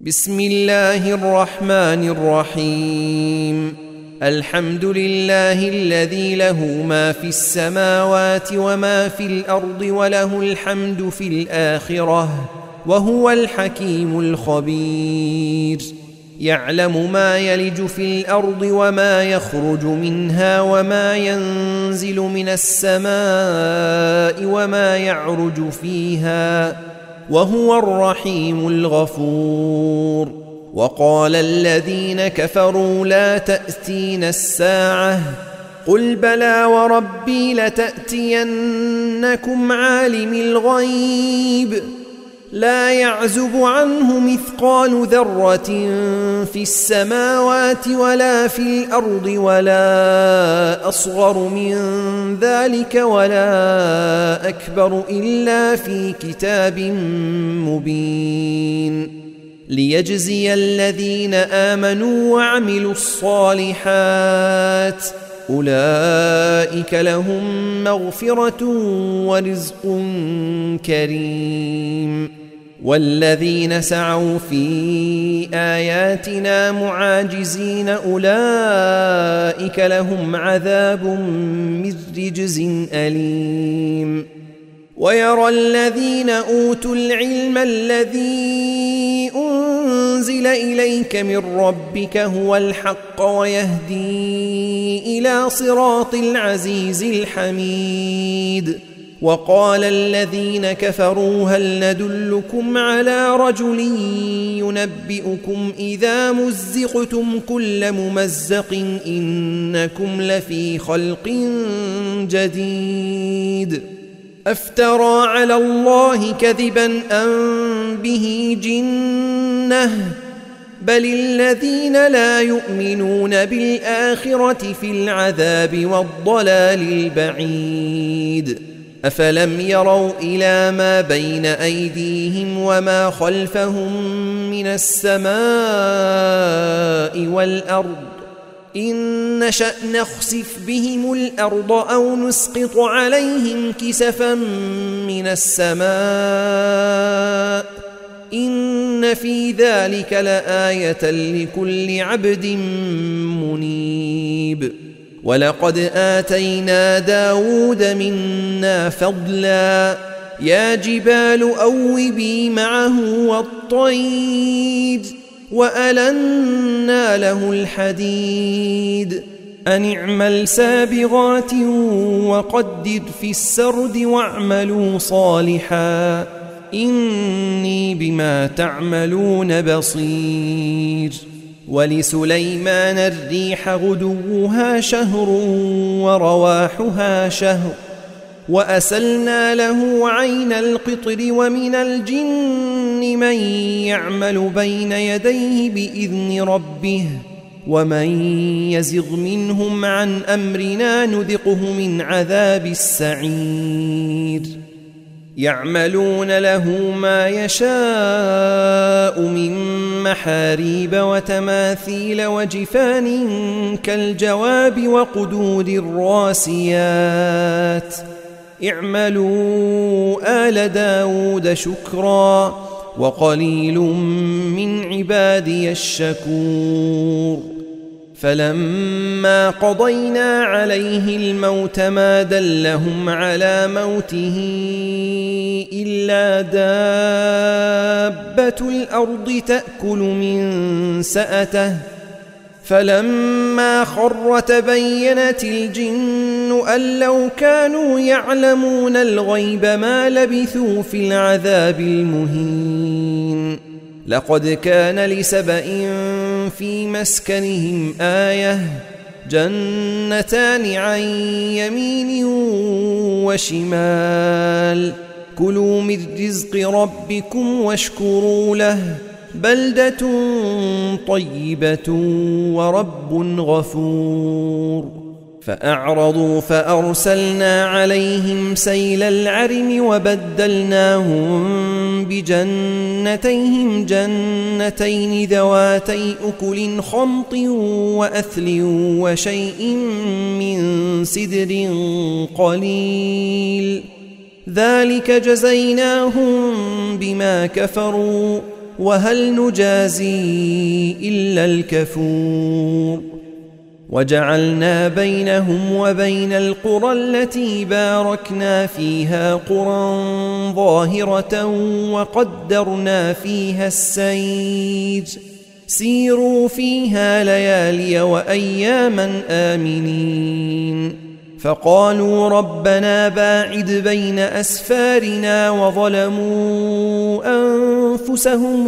بسم الله الرحمن الرحيم. الحمد لله الذي له ما في السماوات وما في الأرض وله الحمد في الآخرة وهو الحكيم الخبير. يعلم ما يلج في الأرض وما يخرج منها وما ينزل من السماء وما يعرج فيها وهو الرحيم الغفور. وقال الذين كفروا لا تأتين الساعة قل بلى وربي لتأتينكم عالم الغيب لا يعزب عنه مثقال ذرة في السماوات ولا في الأرض ولا أصغر من ذلك ولا أكبر إلا في كتاب مبين ليجزي الذين آمنوا وعملوا الصالحات أولئك لهم مغفرة ورزق كريم. والذين سعوا في آياتنا معاجزين أولئك لهم عذاب من رجز أليم. ويرى الذين أوتوا العلم الذي أنزل إليك من ربك هو الحق ويهدي إلى صراط العزيز الحميد. وقال الذين كفروا هل ندلكم على رجل ينبئكم إذا مزقتم كل ممزق إنكم لفي خلق جديد أفترى على الله كذبا أم به جنة بل الذين لا يؤمنون بالآخرة في العذاب والضلال البعيد. أفلم يروا إلى ما بين أيديهم وما خلفهم من السماء والأرض إن نشأ نخسف بهم الأرض أو نسقط عليهم كسفا من السماء إن في ذلك لآية لكل عبد منيب. ولقد آتينا داود منا فضلا يا جبال أوبي معه والطير وألنا له الحديد أن اعمل سابغات وقدر في السرد واعملوا صالحا إني بما تعملون بصير. ولسليمان الريح غدوها شهر ورواحها شهر وأسلنا له عين القطر ومن الجن من يعمل بين يديه بإذن ربه ومن يزغ منهم عن أمرنا نذقه من عذاب السعير. يعملون له ما يشاء من محاريب وتماثيل وجفان كالجواب وقدور الراسيات اعملوا آل داود شكرا وقليل من عبادي الشكور. فلما قضينا عليه الموت ما دلهم على موته إلا دابة الأرض تأكل من سأته فلما خر تبينت الجن أن لو كانوا يعلمون الغيب ما لبثوا في العذاب المهين. لقد كان لسبإ في مسكنهم آية جنتان عن يمين وشمال كلوا من رزق ربكم واشكروا له بلدة طيبة ورب غفور. فأعرضوا فأرسلنا عليهم سيل العرم وبدلناهم بجنتيهم جنتين ذواتي أكل خمط وأثل وشيء من سدر قليل ذلك جزيناهم بما كفروا وهل نجازي إلا الكفور وجعلنا بينهم وبين القرى التي باركنا فيها قرى ظاهرة وقدرنا فيها السير سيروا فيها ليالي وأياما آمنين فقالوا ربنا باعد بين أسفارنا وظلموا أنفسهم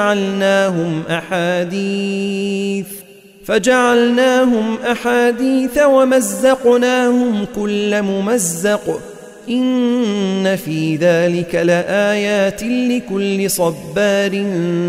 فجعلناهم أحاديث ومزقناهم كل ممزق إن في ذلك لآيات لكل صبار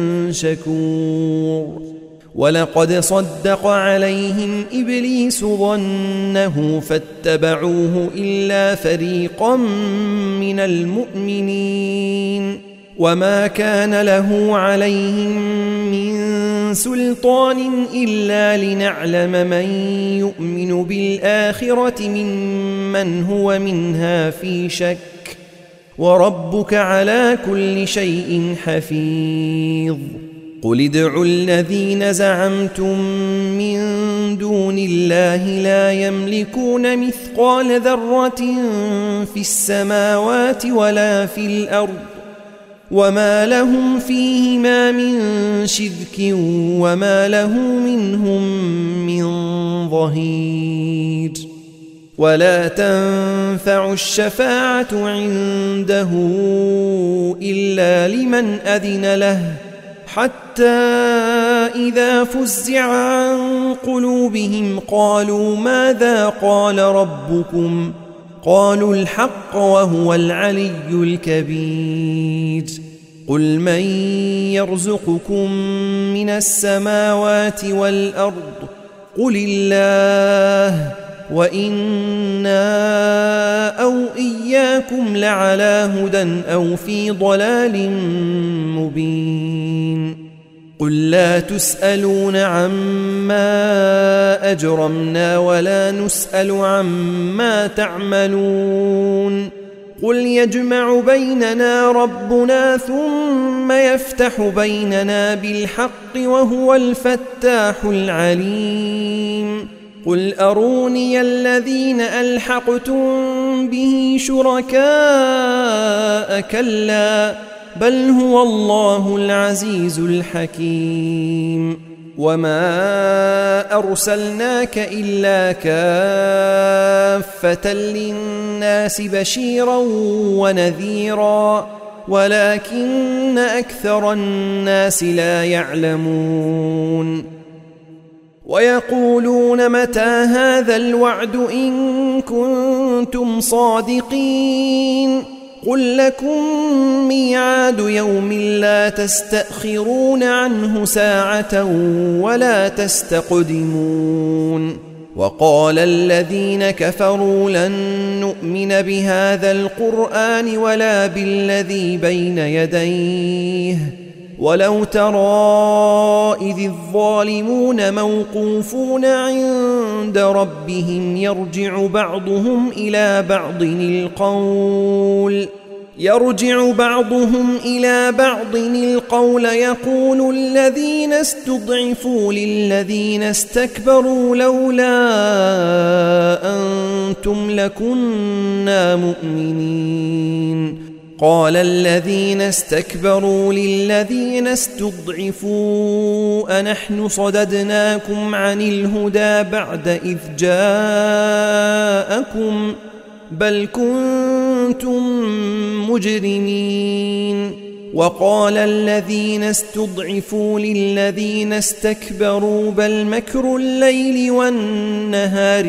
شكور ولقد صدق عليهم إبليس ظنه فاتبعوه إلا فريقا من المؤمنين وما كان له عليهم من سلطان إلا لنعلم من يؤمن بالآخرة ممن هو منها في شك وربك على كل شيء حفيظ قل ادعوا الذين زعمتم من دون الله لا يملكون مثقال ذرة في السماوات ولا في الأرض وما لهم فيهما من شرك وما له منهم من ظهير ولا تنفع الشفاعة عنده إلا لمن أذن له حتى إذا فزع عن قلوبهم قالوا ماذا قال ربكم قالوا الحق وهو العلي الكبير قل من يرزقكم من السماوات والأرض قل الله وإنا أو إياكم لعلى هدى أو في ضلال مبين قل لا تسألون عما أجرمنا ولا نسأل عما تعملون قل يجمع بيننا ربنا ثم يفتح بيننا بالحق وهو الفتاح العليم قل أروني الذين ألحقتم به شركاء كلا بل هو الله العزيز الحكيم وما أرسلناك إلا كافة للناس بشيرا ونذيرا ولكن أكثر الناس لا يعلمون ويقولون متى هذا الوعد إن كنتم صادقين قل لكم ميعاد يوم لا تستأخرون عنه ساعة ولا تستقدمون وقال الذين كفروا لن نؤمن بهذا القرآن ولا بالذي بين يديه ولو ترى إذ الظالمون موقوفون عند ربهم يرجع بعضهم إلى بعض القول يقول الذين استضعفوا للذين استكبروا لولا أنتم لكنا مؤمنين قال الذين استكبروا للذين استضعفوا أنحن صددناكم عن الهدى بعد إذ جاءكم بل كنتم مجرمين وقال الذين استضعفوا للذين استكبروا بل مكر الليل والنهار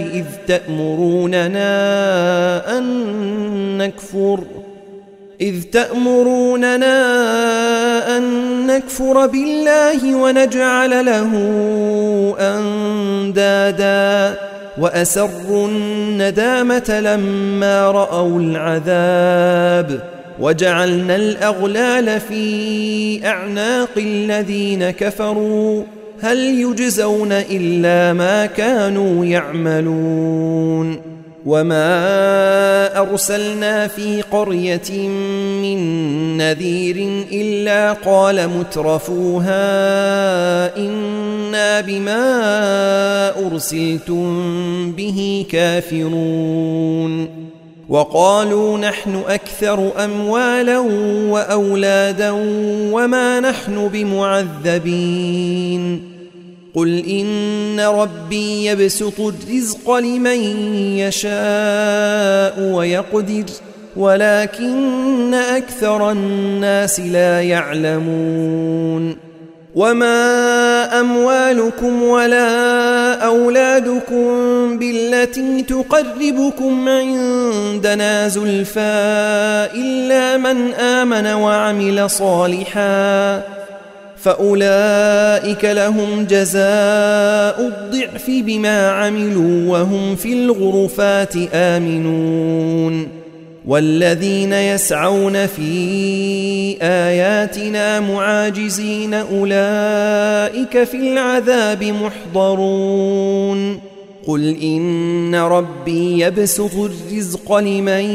إذ تأمروننا أن نكفر بالله ونجعل له أندادا وأسروا الندامة لما رأوا العذاب وجعلنا الأغلال في أعناق الذين كفروا هل يجزون إلا ما كانوا يعملون وما أرسلنا في قرية من نذير إلا قال مترفوها إنا بما أرسلتم به كافرون وقالوا نحن أكثر أموالا وأولادا وما نحن بمعذبين قل إن ربي يبسط الرزق لمن يشاء ويقدر ولكن أكثر الناس لا يعلمون وما أموالكم ولا أولادكم بالتي تقربكم عندنا زلفى إلا من آمن وعمل صالحا فأولئك لهم جزاء الضعف بما عملوا وهم في الغرفات آمنون والذين يسعون في آياتنا معاجزين أولئك في العذاب محضرون قل إن ربي يبسط الرزق لمن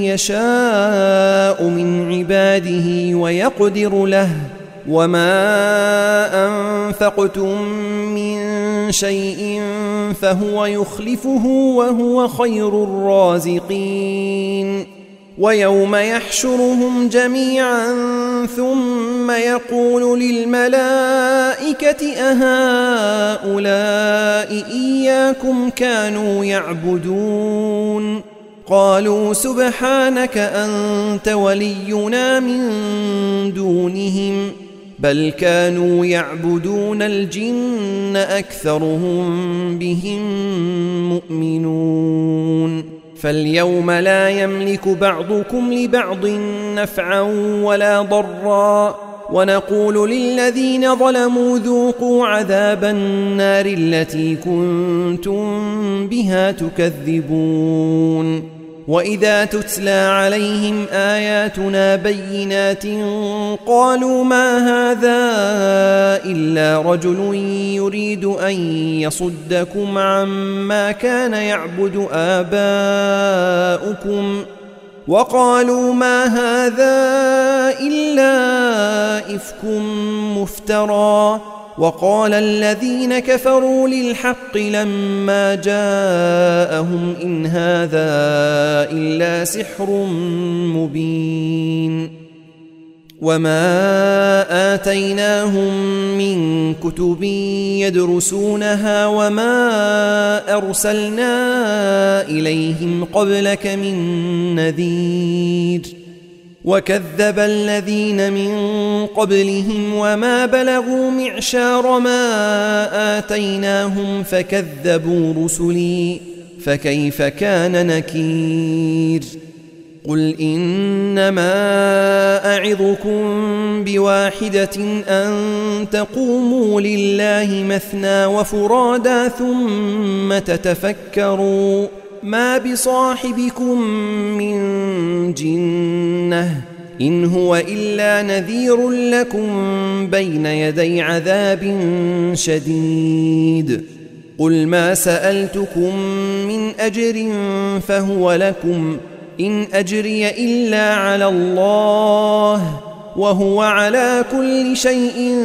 يشاء من عباده ويقدر له وما أنفقتم من شيء فهو يخلفه وهو خير الرازقين ويوم يحشرهم جميعا ثم يقول للملائكة أهؤلاء إياكم كانوا يعبدون قالوا سبحانك أنت ولينا من دونهم بل كانوا يعبدون الجن أكثرهم بهم مؤمنون فاليوم لا يملك بعضكم لبعض نفعا ولا ضرا ونقول للذين ظلموا ذوقوا عذاب النار التي كنتم بها تكذبون وإذا تتلى عليهم آياتنا بينات قالوا ما هذا إلا رجل يريد أن يصدكم عما كان يعبد آباؤكم وقالوا ما هذا إلا إفك مفترى وقال الذين كفروا للحق لما جاءهم إن هذا إلا سحر مبين وما آتيناهم من كتب يدرسونها وما أرسلنا إليهم قبلك من نذير وكذب الذين من قبلهم وما بلغوا معشار ما آتيناهم فكذبوا رسلي فكيف كان نكير قل إنما أعظكم بواحدة أن تقوموا لله مثنى وفرادا ثم تتفكروا ما بصاحبكم من جنة إن هو إلا نذير لكم بين يدي عذاب شديد قل ما سألتكم من أجر فهو لكم إن أجري إلا على الله وهو على كل شيء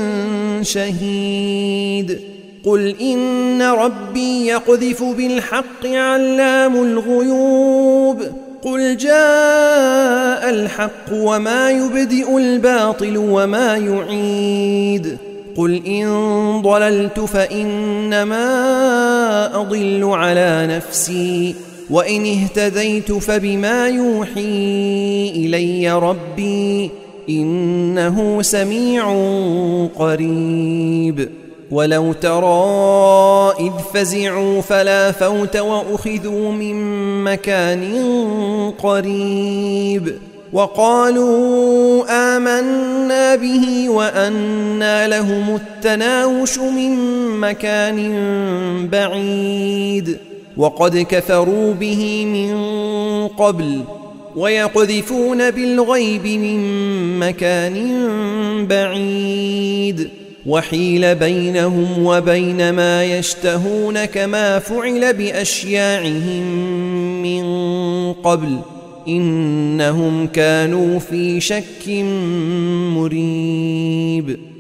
شهيد قل إن ربي يقذف بالحق علام الغيوب قل جاء الحق وما يبدئ الباطل وما يعيد قل إن ضللت فإنما أضل على نفسي وإن اهتديت فبما يوحي إلي ربي إنه سميع قريب ولو ترى إذ فزعوا فلا فوت وأخذوا من مكان قريب وقالوا آمنا به وأنى لهم التناوش من مكان بعيد وقد كفروا به من قبل ويقذفون بالغيب من مكان بعيد وحيل بينهم وبين ما يشتهون كما فعل بأشياعهم من قبل إنهم كانوا في شك مريب